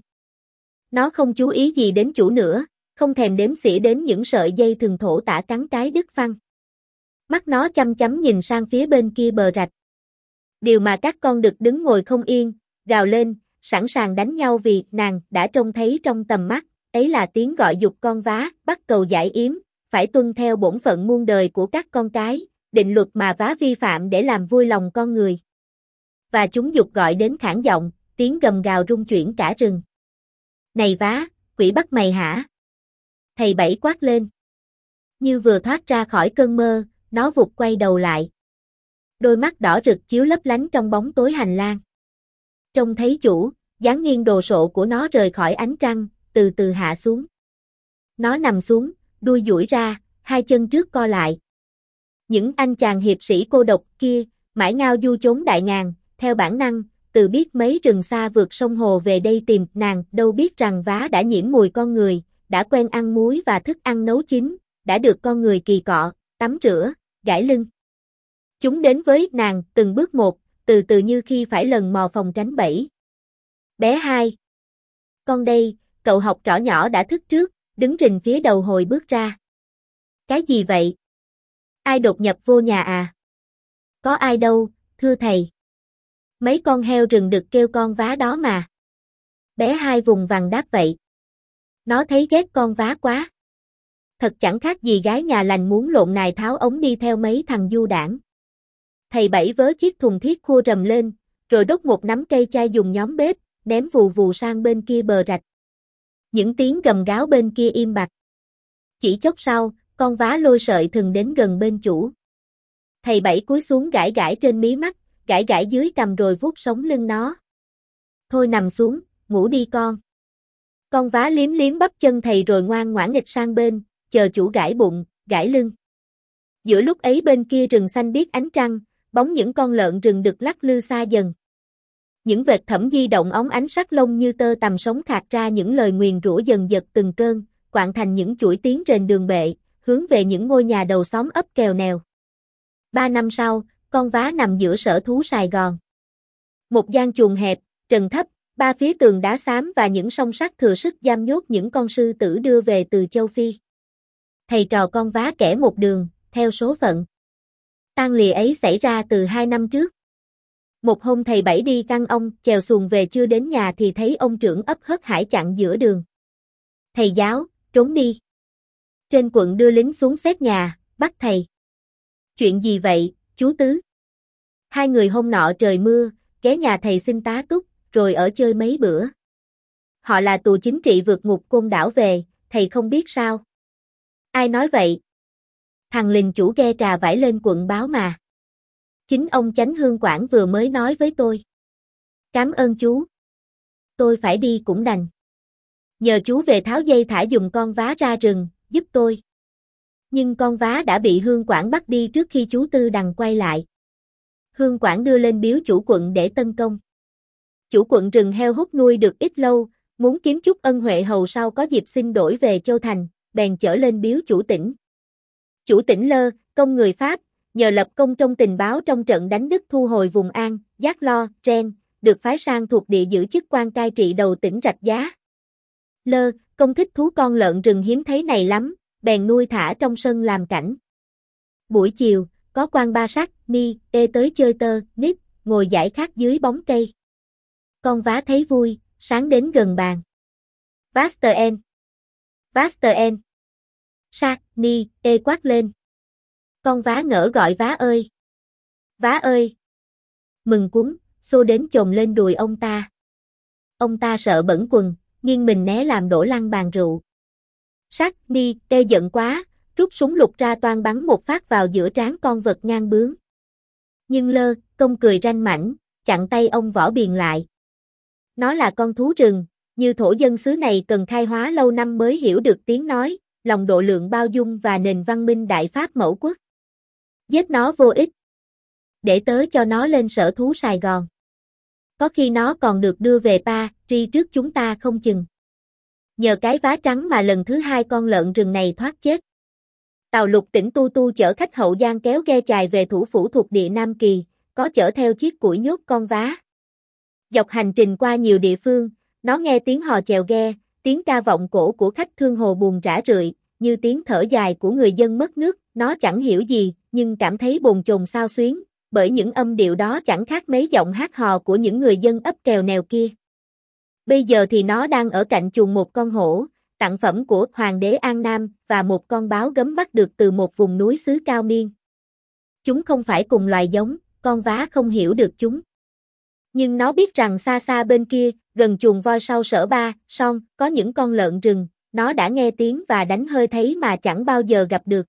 Nó không chú ý gì đến chủ nữa, không thèm đếm xỉa đến những sợi dây thừng thổ tả cắn cái đứt phăng. Mắt nó chăm chăm nhìn sang phía bên kia bờ rạch. Điều mà các con đực đứng ngồi không yên, gào lên, sẵn sàng đánh nhau vì nàng đã trông thấy trong tầm mắt. Ấy là tiếng gọi giục con vá, bắt cầu giải yếm, phải tuân theo bổn phận muôn đời của các con cái, định luật mà vá vi phạm để làm vui lòng con người. Và chúng giục gọi đến khản giọng, tiếng gầm gào rung chuyển cả rừng. Này vá, quỷ bắt mày hả? Thầy Bảy quát lên. Như vừa thoát ra khỏi cơn mơ, nó vụt quay đầu lại. Đôi mắt đỏ rực chiếu lấp lánh trong bóng tối hành lang. Trông thấy chủ, dáng nghiêng đồ sộ của nó rời khỏi ánh trăng, từ từ hạ xuống. Nó nằm xuống, đuôi duỗi ra, hai chân trước co lại. Những anh chàng hiệp sĩ cô độc kia, mãi ngao du chốn đại ngàn, theo bản năng, từ biết mấy rừng xa vượt sông hồ về đây tìm nàng, đâu biết rằng vá đã nhiễm mùi con người, đã quen ăn muối và thức ăn nấu chín, đã được con người kỳ cọ, tắm rửa, gãi lưng. Chúng đến với nàng từng bước một, từ từ như khi phải lần mò phòng tránh bẫy. Bé Hai. Con đây. Cậu học trò nhỏ đã thức trước, đứng rình phía đầu hồi bước ra. Cái gì vậy? Ai đột nhập vô nhà à? Có ai đâu, thưa thầy. Mấy con heo rừng đực kêu con vá đó mà. Bé Hai vùng vằng đáp vậy. Nó thấy ghét con vá quá. Thật chẳng khác gì gái nhà lành muốn lộn nài tháo ống đi theo mấy thằng du đảng. Thầy Bảy vớ chiếc thùng thiết khua rầm lên, rồi đốt một nắm cây chai dùng nhóm bếp, ném vù vù sang bên kia bờ rạch. Những tiếng gầm gáo bên kia im bặt. Chỉ chốc sau, con vá lôi sợi thừng đến gần bên chủ. Thầy Bảy cúi xuống gãi gãi trên mí mắt, gãi gãi dưới cằm rồi vuốt sống lưng nó. Thôi nằm xuống, ngủ đi con. Con vá liếm liếm bắp chân thầy rồi ngoan ngoãn nghịch sang bên, chờ chủ gãi bụng, gãi lưng. Giữa lúc ấy bên kia rừng xanh biếc ánh trăng, bóng những con lợn rừng đực lắc lư xa dần. Những vệt thẫm di động óng ánh sắc lông như tơ tằm sống khạc ra những lời nguyền rủa dần dật từng cơn, quạn thành những chuỗi tiếng rền đường bệ, hướng về những ngôi nhà đầu xóm ấp kèo nèo. Ba năm sau, con vá nằm giữa sở thú Sài Gòn. Một gian chuồng hẹp, trần thấp, ba phía tường đá xám và những song sắt thừa sức giam nhốt những con sư tử đưa về từ châu Phi. Thầy trò con vá kẻ một đường, theo số phận. Tang lìa ấy xảy ra từ hai năm trước. Một hôm thầy Bảy đi căn ông, chèo xuồng về chưa đến nhà thì thấy ông trưởng ấp hớt hải chặn giữa đường. Thầy giáo, trốn đi. Trên quận đưa lính xuống xét nhà, bắt thầy. Chuyện gì vậy, chú Tứ? Hai người hôm nọ trời mưa, ghé nhà thầy xin tá túc, rồi ở chơi mấy bữa. Họ là tù chính trị vượt ngục Côn Đảo về, thầy không biết sao? Ai nói vậy? Thằng Lình chủ ghe trà vải lên quận báo mà. Chính ông Chánh Hương Quảng vừa mới nói với tôi. Cảm ơn chú. Tôi phải đi cũng đành. Nhờ chú về tháo dây thả giùm con vá ra rừng, giúp tôi. Nhưng con vá đã bị Hương Quảng bắt đi trước khi chú Tư Đằng quay lại. Hương Quảng đưa lên biếu chủ quận để tấn công. Chủ quận rừng heo hút nuôi được ít lâu, muốn kiếm chút ân huệ hầu sau có dịp xin đổi về Châu Thành, bèn chở lên biếu chủ tỉnh. Chủ tỉnh Lơ, công người Pháp, nhờ lập công trong tình báo trong trận đánh Đức thu hồi vùng An, Giác Lo, Ren, được phái sang thuộc địa giữ chức quan cai trị đầu tỉnh Rạch Giá. Lơ, công thích thú con lợn rừng hiếm thấy này lắm, bèn nuôi thả trong sân làm cảnh. Buổi chiều, có quan ba sắc, ni, ê tới chơi tơ, nít, ngồi giải khát dưới bóng cây. Con vá thấy vui, sáng đến gần bàn. Vaster en. Vaster en. Sắc, ni, ê quát lên. Con vá ngỡ gọi vá ơi. Vá ơi. Mừng cuống, xô đến chồm lên đùi ông ta. Ông ta sợ bẩn quần, nghiêng mình né làm đổ lăn bàn rượu. Sắc, ni, ê giận quá, rút súng lục ra toan bắn một phát vào giữa trán con vật ngang bướng. Nhưng Lơ, công cười ranh mảnh, chặn tay ông võ biền lại. Nó là con thú rừng, như thổ dân xứ này cần khai hóa lâu năm mới hiểu được tiếng nói, lòng độ lượng bao dung và nền văn minh đại Pháp mẫu quốc. Giết nó vô ích. Để tớ cho nó lên sở thú Sài Gòn. Có khi nó còn được đưa về Paris trước chúng ta không chừng. Nhờ cái vá trắng mà lần thứ hai con lợn rừng này thoát chết. Tàu lục tỉnh Tu Tu chở khách Hậu Giang kéo ghe chài về thủ phủ thuộc địa Nam Kỳ, có chở theo chiếc củi nhốt con vá. Dọc hành trình qua nhiều địa phương, nó nghe tiếng hò chèo ghe, tiếng ca vọng cổ của khách thương hồ buồn rã rượi, như tiếng thở dài của người dân mất nước, nó chẳng hiểu gì, nhưng cảm thấy bồn chồn xao xuyến, bởi những âm điệu đó chẳng khác mấy giọng hát hò của những người dân ấp kèo nèo kia. Bây giờ thì nó đang ở cạnh chuồng một con hổ, tặng phẩm của Hoàng đế An Nam và một con báo gấm bắt được từ một vùng núi xứ Cao Miên. Chúng không phải cùng loài giống, con vá không hiểu được chúng. Nhưng nó biết rằng xa xa bên kia, gần chuồng voi sau sở Ba, Son, có những con lợn rừng, nó đã nghe tiếng và đánh hơi thấy mà chẳng bao giờ gặp được.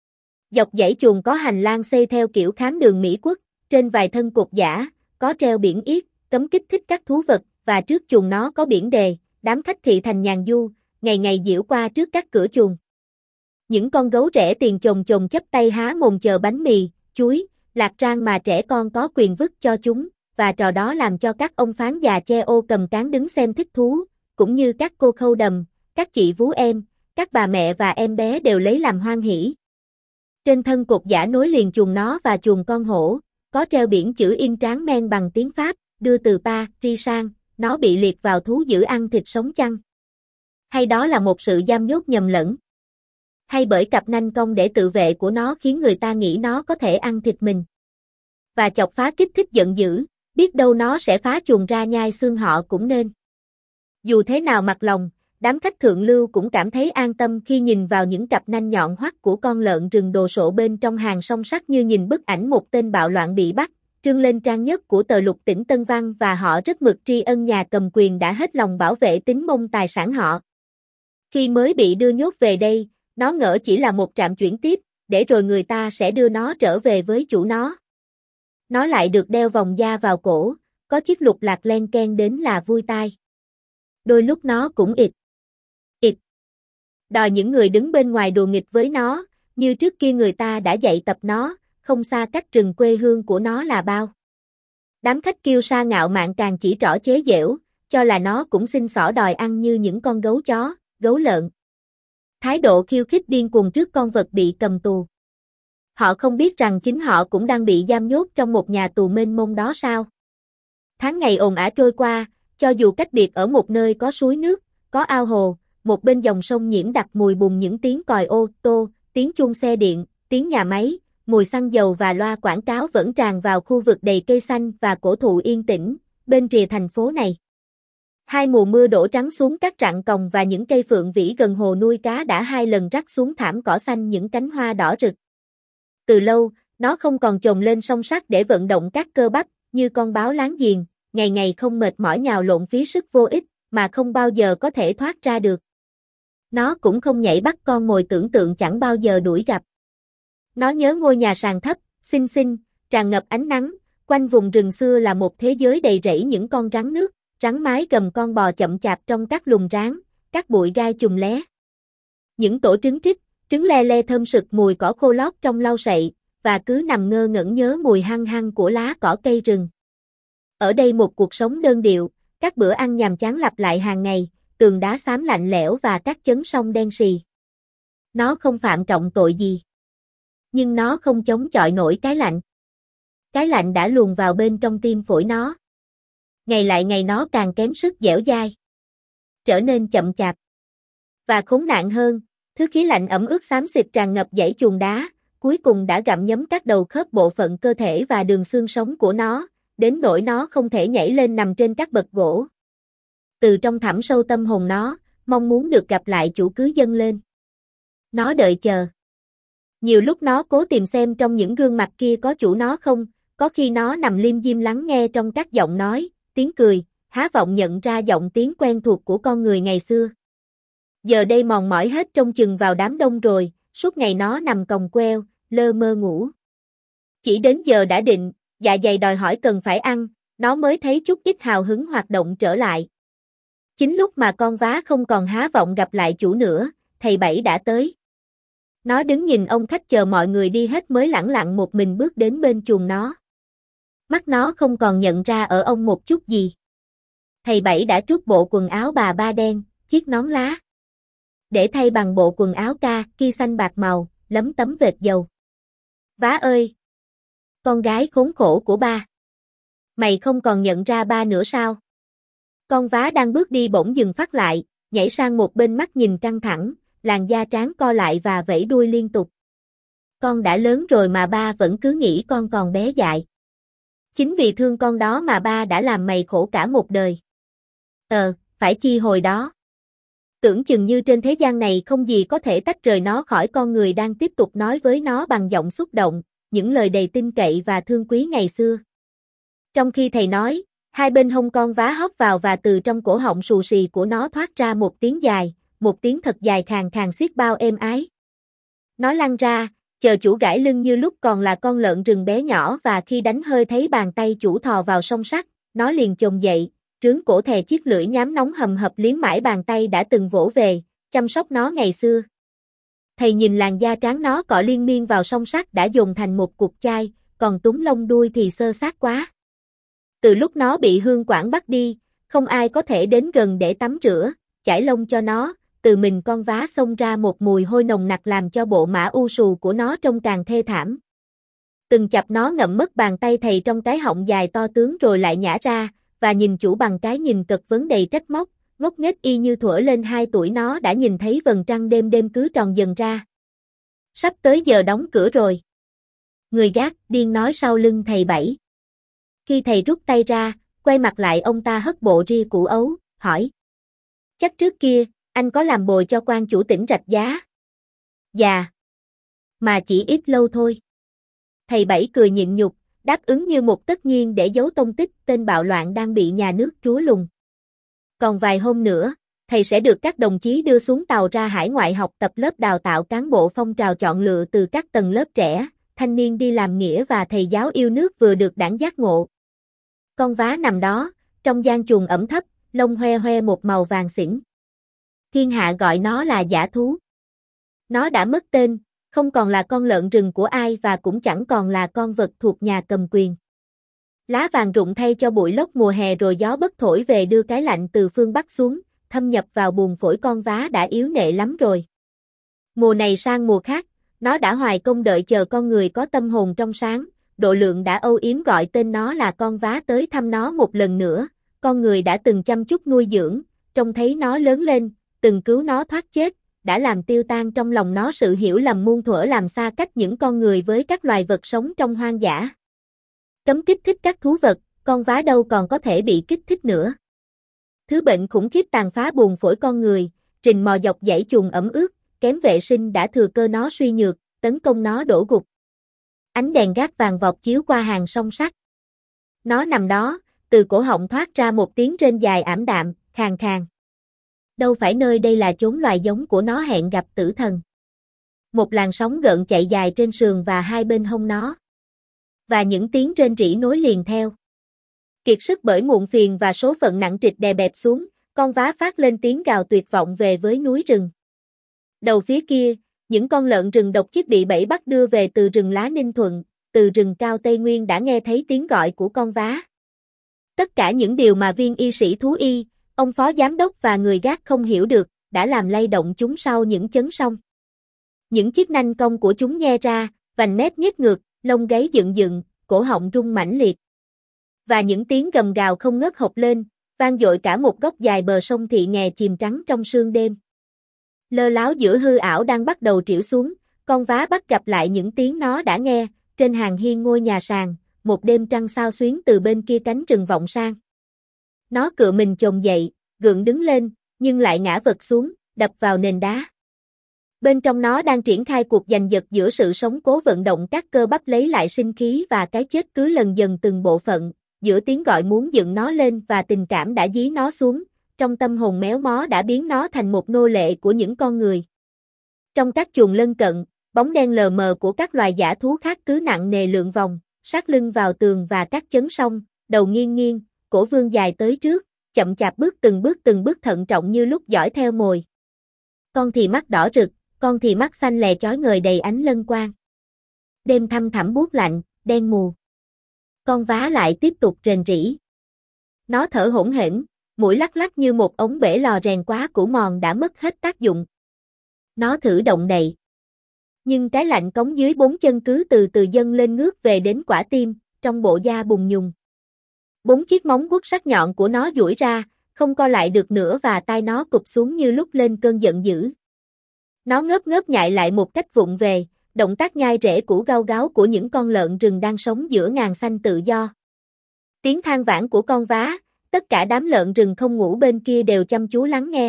Dọc dãy chuồng có hành lang xây theo kiểu khám đường Mỹ Quốc, trên vài thân cột giả, có treo biển yết, cấm kích thích các thú vật, và trước chuồng nó có biển đề, đám khách thị thành nhàn du, ngày ngày diễu qua trước các cửa chuồng. Những con gấu rẻ tiền chồng chồng chấp tay há mồm chờ bánh mì, chuối, lạc rang mà trẻ con có quyền vứt cho chúng, và trò đó làm cho các ông phán già che ô cầm cán đứng xem thích thú, cũng như các cô khâu đầm, các chị vú em, các bà mẹ và em bé đều lấy làm hoan hỉ. Trên thân cột giả nối liền chuồng nó và chuồng con hổ, có treo biển chữ in tráng men bằng tiếng Pháp, đưa từ Paris sang, nó bị liệt vào thú dữ ăn thịt sống chăng? Hay đó là một sự giam nhốt nhầm lẫn? Hay bởi cặp nanh cong để tự vệ của nó khiến người ta nghĩ nó có thể ăn thịt mình? Và chọc phá kích thích giận dữ, biết đâu nó sẽ phá chuồng ra nhai xương họ cũng nên. Dù thế nào mặt lòng, đám khách thượng lưu cũng cảm thấy an tâm khi nhìn vào những cặp nanh nhọn hoắt của con lợn rừng đồ sộ bên trong hàng song sắt như nhìn bức ảnh một tên bạo loạn bị bắt, trưng lên trang nhất của tờ lục tỉnh Tân Văn, và họ rất mực tri ân nhà cầm quyền đã hết lòng bảo vệ tính mông tài sản họ. Khi mới bị đưa nhốt về đây, nó ngỡ chỉ là một trạm chuyển tiếp, để rồi người ta sẽ đưa nó trở về với chủ nó. Nó lại được đeo vòng da vào cổ, có chiếc lục lạc len ken đến là vui tai. Đôi lúc nó cũng ịt. ịt. Đòi những người đứng bên ngoài đùa nghịch với nó, như trước kia người ta đã dạy tập nó, không xa cách rừng quê hương của nó là bao. Đám khách kiêu sa ngạo mạn càng chỉ trỏ chế giễu, cho là nó cũng xin xỏ đòi ăn như những con gấu chó, gấu lợn. Thái độ khiêu khích điên cuồng trước con vật bị cầm tù. Họ không biết rằng chính họ cũng đang bị giam nhốt trong một nhà tù mênh mông đó sao? Tháng ngày ồn ả trôi qua, cho dù cách biệt ở một nơi có suối nước, có ao hồ, một bên dòng sông nhiễm đặc mùi bùn những tiếng còi ô tô, tiếng chuông xe điện, tiếng nhà máy, mùi xăng dầu và loa quảng cáo vẫn tràn vào khu vực đầy cây xanh và cổ thụ yên tĩnh, bên rìa thành phố này. Hai mùa mưa đổ trắng xuống các rặng còng và những cây phượng vĩ gần hồ nuôi cá đã hai lần rắc xuống thảm cỏ xanh những cánh hoa đỏ rực. Từ lâu, nó không còn chồm lên song sắt để vận động các cơ bắp, như con báo láng giềng, ngày ngày không mệt mỏi nhào lộn phí sức vô ích, mà không bao giờ có thể thoát ra được. Nó cũng không nhảy bắt con mồi tưởng tượng chẳng bao giờ đuổi gặp. Nó nhớ ngôi nhà sàn thấp, xinh xinh, tràn ngập ánh nắng, quanh vùng rừng xưa là một thế giới đầy rẫy những con rắn nước, rắn mái gầm con bò chậm chạp trong các lùm ráng, các bụi gai chùm lé. Những tổ trứng trích, trứng le le thơm sực mùi cỏ khô lót trong lau sậy, và cứ nằm ngơ ngẩn nhớ mùi hăng hăng của lá cỏ cây rừng. Ở đây một cuộc sống đơn điệu, các bữa ăn nhàm chán lặp lại hàng ngày, tường đá xám lạnh lẽo và các chấn sông đen sì. Nó không phạm trọng tội gì. Nhưng nó không chống chọi nổi cái lạnh. Cái lạnh đã luồn vào bên trong tim phổi nó. Ngày lại ngày nó càng kém sức dẻo dai. Trở nên chậm chạp. Và khốn nạn hơn, thứ khí lạnh ẩm ướt xám xịt tràn ngập dãy chuồng đá, cuối cùng đã gặm nhấm các đầu khớp bộ phận cơ thể và đường xương sống của nó, đến nỗi nó không thể nhảy lên nằm trên các bậc gỗ. Từ trong thẳm sâu tâm hồn nó, mong muốn được gặp lại chủ cứ dâng lên. Nó đợi chờ. Nhiều lúc nó cố tìm xem trong những gương mặt kia có chủ nó không, có khi nó nằm liêm diêm lắng nghe trong các giọng nói, tiếng cười, há vọng nhận ra giọng tiếng quen thuộc của con người ngày xưa. Giờ đây mòn mỏi hết trông chừng vào đám đông rồi, suốt ngày nó nằm còng queo, lơ mơ ngủ. Chỉ đến giờ đã định, dạ dày đòi hỏi cần phải ăn, nó mới thấy chút ít hào hứng hoạt động trở lại. Chính lúc mà con vá không còn há vọng gặp lại chủ nữa, thầy Bảy đã tới. Nó đứng nhìn ông khách chờ mọi người đi hết mới lẳng lặng một mình bước đến bên chuồng nó. Mắt nó không còn nhận ra ở ông một chút gì. Thầy Bảy đã trút bộ quần áo bà ba đen, chiếc nón lá, để thay bằng bộ quần áo ca, ki xanh bạc màu, lấm tấm vệt dầu. Vá ơi! Con gái khốn khổ của ba! Mày không còn nhận ra ba nữa sao? Con vá đang bước đi bỗng dừng phát lại, nhảy sang một bên mắt nhìn căng thẳng, làn da trán co lại và vẫy đuôi liên tục. Con đã lớn rồi mà ba vẫn cứ nghĩ con còn bé dại. Chính vì thương con đó mà ba đã làm mày khổ cả một đời. Ờ, phải chi hồi đó. Tưởng chừng như trên thế gian này không gì có thể tách rời nó khỏi con người đang tiếp tục nói với nó bằng giọng xúc động, những lời đầy tin cậy và thương quý ngày xưa. Trong khi thầy nói, hai bên hông con vá hóp vào và từ trong cổ họng xù xì của nó thoát ra một tiếng dài, một tiếng thật dài khàn khàn xiết bao êm ái. Nó lăn ra, chờ chủ gãi lưng như lúc còn là con lợn rừng bé nhỏ và khi đánh hơi thấy bàn tay chủ thò vào song sắt, nó liền chồm dậy, trướng cổ thè chiếc lưỡi nhám nóng hầm hập liếm mãi bàn tay đã từng vỗ về, chăm sóc nó ngày xưa. Thầy nhìn làn da trắng nó cọ liên miên vào song sắt đã dồn thành một cục chai, còn túm lông đuôi thì xơ xác quá. Từ lúc nó bị Hương Quảng bắt đi, không ai có thể đến gần để tắm rửa, chải lông cho nó, từ mình con vá xông ra một mùi hôi nồng nặc làm cho bộ mã u sù của nó trông càng thê thảm. Từng chập nó ngậm mất bàn tay thầy trong cái họng dài to tướng rồi lại nhả ra, và nhìn chủ bằng cái nhìn cật vấn đầy trách móc, ngốc nghếch y như thuở lên hai tuổi nó đã nhìn thấy vầng trăng đêm đêm cứ tròn dần ra. Sắp tới giờ đóng cửa rồi. Người gác điên nói sau lưng thầy Bảy. Khi thầy rút tay ra, quay mặt lại ông ta hất bộ ria củ ấu, hỏi. Chắc trước kia, anh có làm bồi cho quan chủ tỉnh Rạch Giá? Dạ. Mà chỉ ít lâu thôi. Thầy Bảy cười nhịn nhục, đáp ứng như một tất nhiên để giấu tông tích tên bạo loạn đang bị nhà nước trúa lùng. Còn vài hôm nữa, thầy sẽ được các đồng chí đưa xuống tàu ra hải ngoại học tập lớp đào tạo cán bộ phong trào chọn lựa từ các tầng lớp trẻ, thanh niên đi làm nghĩa và thầy giáo yêu nước vừa được đãng giác ngộ. Con vá nằm đó, trong gian chuồng ẩm thấp, lông hoe hoe một màu vàng xỉn. Thiên hạ gọi nó là dã thú. Nó đã mất tên, không còn là con lợn rừng của ai và cũng chẳng còn là con vật thuộc nhà cầm quyền. Lá vàng rụng thay cho bụi lốc mùa hè rồi gió bất thổi về đưa cái lạnh từ phương Bắc xuống, thâm nhập vào buồng phổi con vá đã yếu nệ lắm rồi. Mùa này sang mùa khác, nó đã hoài công đợi chờ con người có tâm hồn trong sáng, độ lượng đã âu yếm gọi tên nó là con vá tới thăm nó một lần nữa, con người đã từng chăm chút nuôi dưỡng, trông thấy nó lớn lên, từng cứu nó thoát chết, đã làm tiêu tan trong lòng nó sự hiểu lầm muôn thuở làm xa cách những con người với các loài vật sống trong hoang dã. Cấm kích thích các thú vật, con vá đâu còn có thể bị kích thích nữa. Thứ bệnh khủng khiếp tàn phá buồng phổi con người, trình mò dọc dãy chuồng ẩm ướt, kém vệ sinh đã thừa cơ nó suy nhược, tấn công nó đổ gục. Ánh đèn gác vàng vọt chiếu qua hàng song sắt. Nó nằm đó, từ cổ họng thoát ra một tiếng rên dài ảm đạm, khàn khàn. Đâu phải nơi đây là chốn loài giống của nó hẹn gặp tử thần. Một làn sóng gợn chạy dài trên sườn và hai bên hông nó. Và những tiếng rên rỉ nối liền theo. Kiệt sức bởi muộn phiền và số phận nặng trịch đè bẹp xuống, con vá phát lên tiếng gào tuyệt vọng về với núi rừng. Đầu phía kia, những con lợn rừng độc chiếc bị bẫy bắt đưa về từ rừng lá Ninh Thuận, từ rừng cao Tây Nguyên đã nghe thấy tiếng gọi của con vá. Tất cả những điều mà viên y sĩ thú y, ông phó giám đốc và người gác không hiểu được, đã làm lay động chúng sau những chấn song. Những chiếc nanh cong của chúng nhe ra, vành mép nhếch ngược, lông gáy dựng dựng, cổ họng rung mãnh liệt. Và những tiếng gầm gào không ngớt hộc lên, vang dội cả một góc dài bờ sông Thị Nghè chìm trắng trong sương đêm. Lơ láo giữa hư ảo đang bắt đầu trĩu xuống, con vá bắt gặp lại những tiếng nó đã nghe, trên hàng hiên ngôi nhà sàn, một đêm trăng sao xuyến từ bên kia cánh rừng vọng sang. Nó cựa mình chồm dậy, gượng đứng lên, nhưng lại ngã vật xuống, đập vào nền đá. Bên trong nó đang triển khai cuộc giành giật giữa sự sống cố vận động các cơ bắp lấy lại sinh khí và cái chết cứ lần dần từng bộ phận, giữa tiếng gọi muốn dựng nó lên và tình cảm đã dí nó xuống, trong tâm hồn méo mó đã biến nó thành một nô lệ của những con người. Trong các chuồng lân cận, bóng đen lờ mờ của các loài dã thú khác cứ nặng nề lượn vòng, sát lưng vào tường và các chấn song, đầu nghiêng nghiêng, cổ vươn dài tới trước, chậm chạp bước từng bước từng bước thận trọng như lúc dõi theo mồi. Con thì mắt đỏ rực, con thì mắt xanh lè chói ngời đầy ánh lân quang. Đêm thăm thẳm buốt lạnh, đen mù. Con vá lại tiếp tục rền rĩ. Nó thở hổn hển, mũi lắc lắc như một ống bể lò rèn quá cũ mòn đã mất hết tác dụng. Nó thử động đậy. Nhưng cái lạnh cống dưới bốn chân cứ từ từ dâng lên ngước về đến quả tim, trong bộ da bùng nhùng. Bốn chiếc móng vuốt sắc nhọn của nó duỗi ra, không co lại được nữa và tai nó cụp xuống như lúc lên cơn giận dữ. Nó ngớp ngớp nhại lại một cách vụng về, động tác nhai rễ củ gao gáo của những con lợn rừng đang sống giữa ngàn xanh tự do. Tiếng than vãn của con vá, tất cả đám lợn rừng không ngủ bên kia đều chăm chú lắng nghe.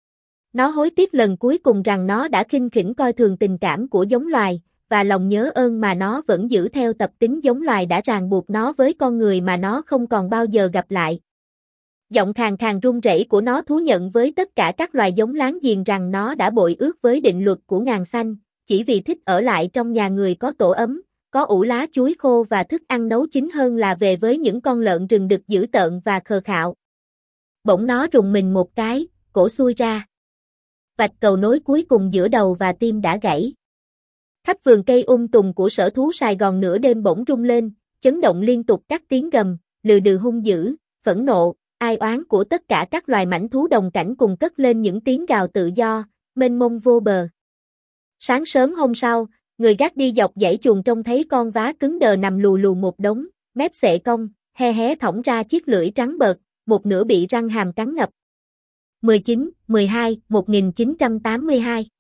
Nó hối tiếc lần cuối cùng rằng nó đã khinh khỉnh coi thường tình cảm của giống loài, và lòng nhớ ơn mà nó vẫn giữ theo tập tính giống loài đã ràng buộc nó với con người mà nó không còn bao giờ gặp lại. Giọng khàn khàn run rẩy của nó thú nhận với tất cả các loài giống láng giềng rằng nó đã bội ước với định luật của ngàn xanh, chỉ vì thích ở lại trong nhà người có tổ ấm, có ủ lá chuối khô và thức ăn nấu chín hơn là về với những con lợn rừng đực dữ tợn và khờ khạo. Bỗng nó rùng mình một cái, cổ xuôi ra. Vạch cầu nối cuối cùng giữa đầu và tim đã gãy. Khắp vườn cây um tùm của sở thú Sài Gòn nửa đêm bỗng rung lên, chấn động liên tục các tiếng gầm, lừ đừ hung dữ, phẫn nộ, ai oán của tất cả các loài mãnh thú đồng cảnh cùng cất lên những tiếng gào tự do, mênh mông vô bờ. Sáng sớm hôm sau, người gác đi dọc dãy chuồng trông thấy con vá cứng đờ nằm lù lù một đống, mép xệ cong, he hé thõng ra chiếc lưỡi trắng bợt, một nửa bị răng hàm cắn ngập. mười chín, mười hai, một nghìn chín trăm tám mươi hai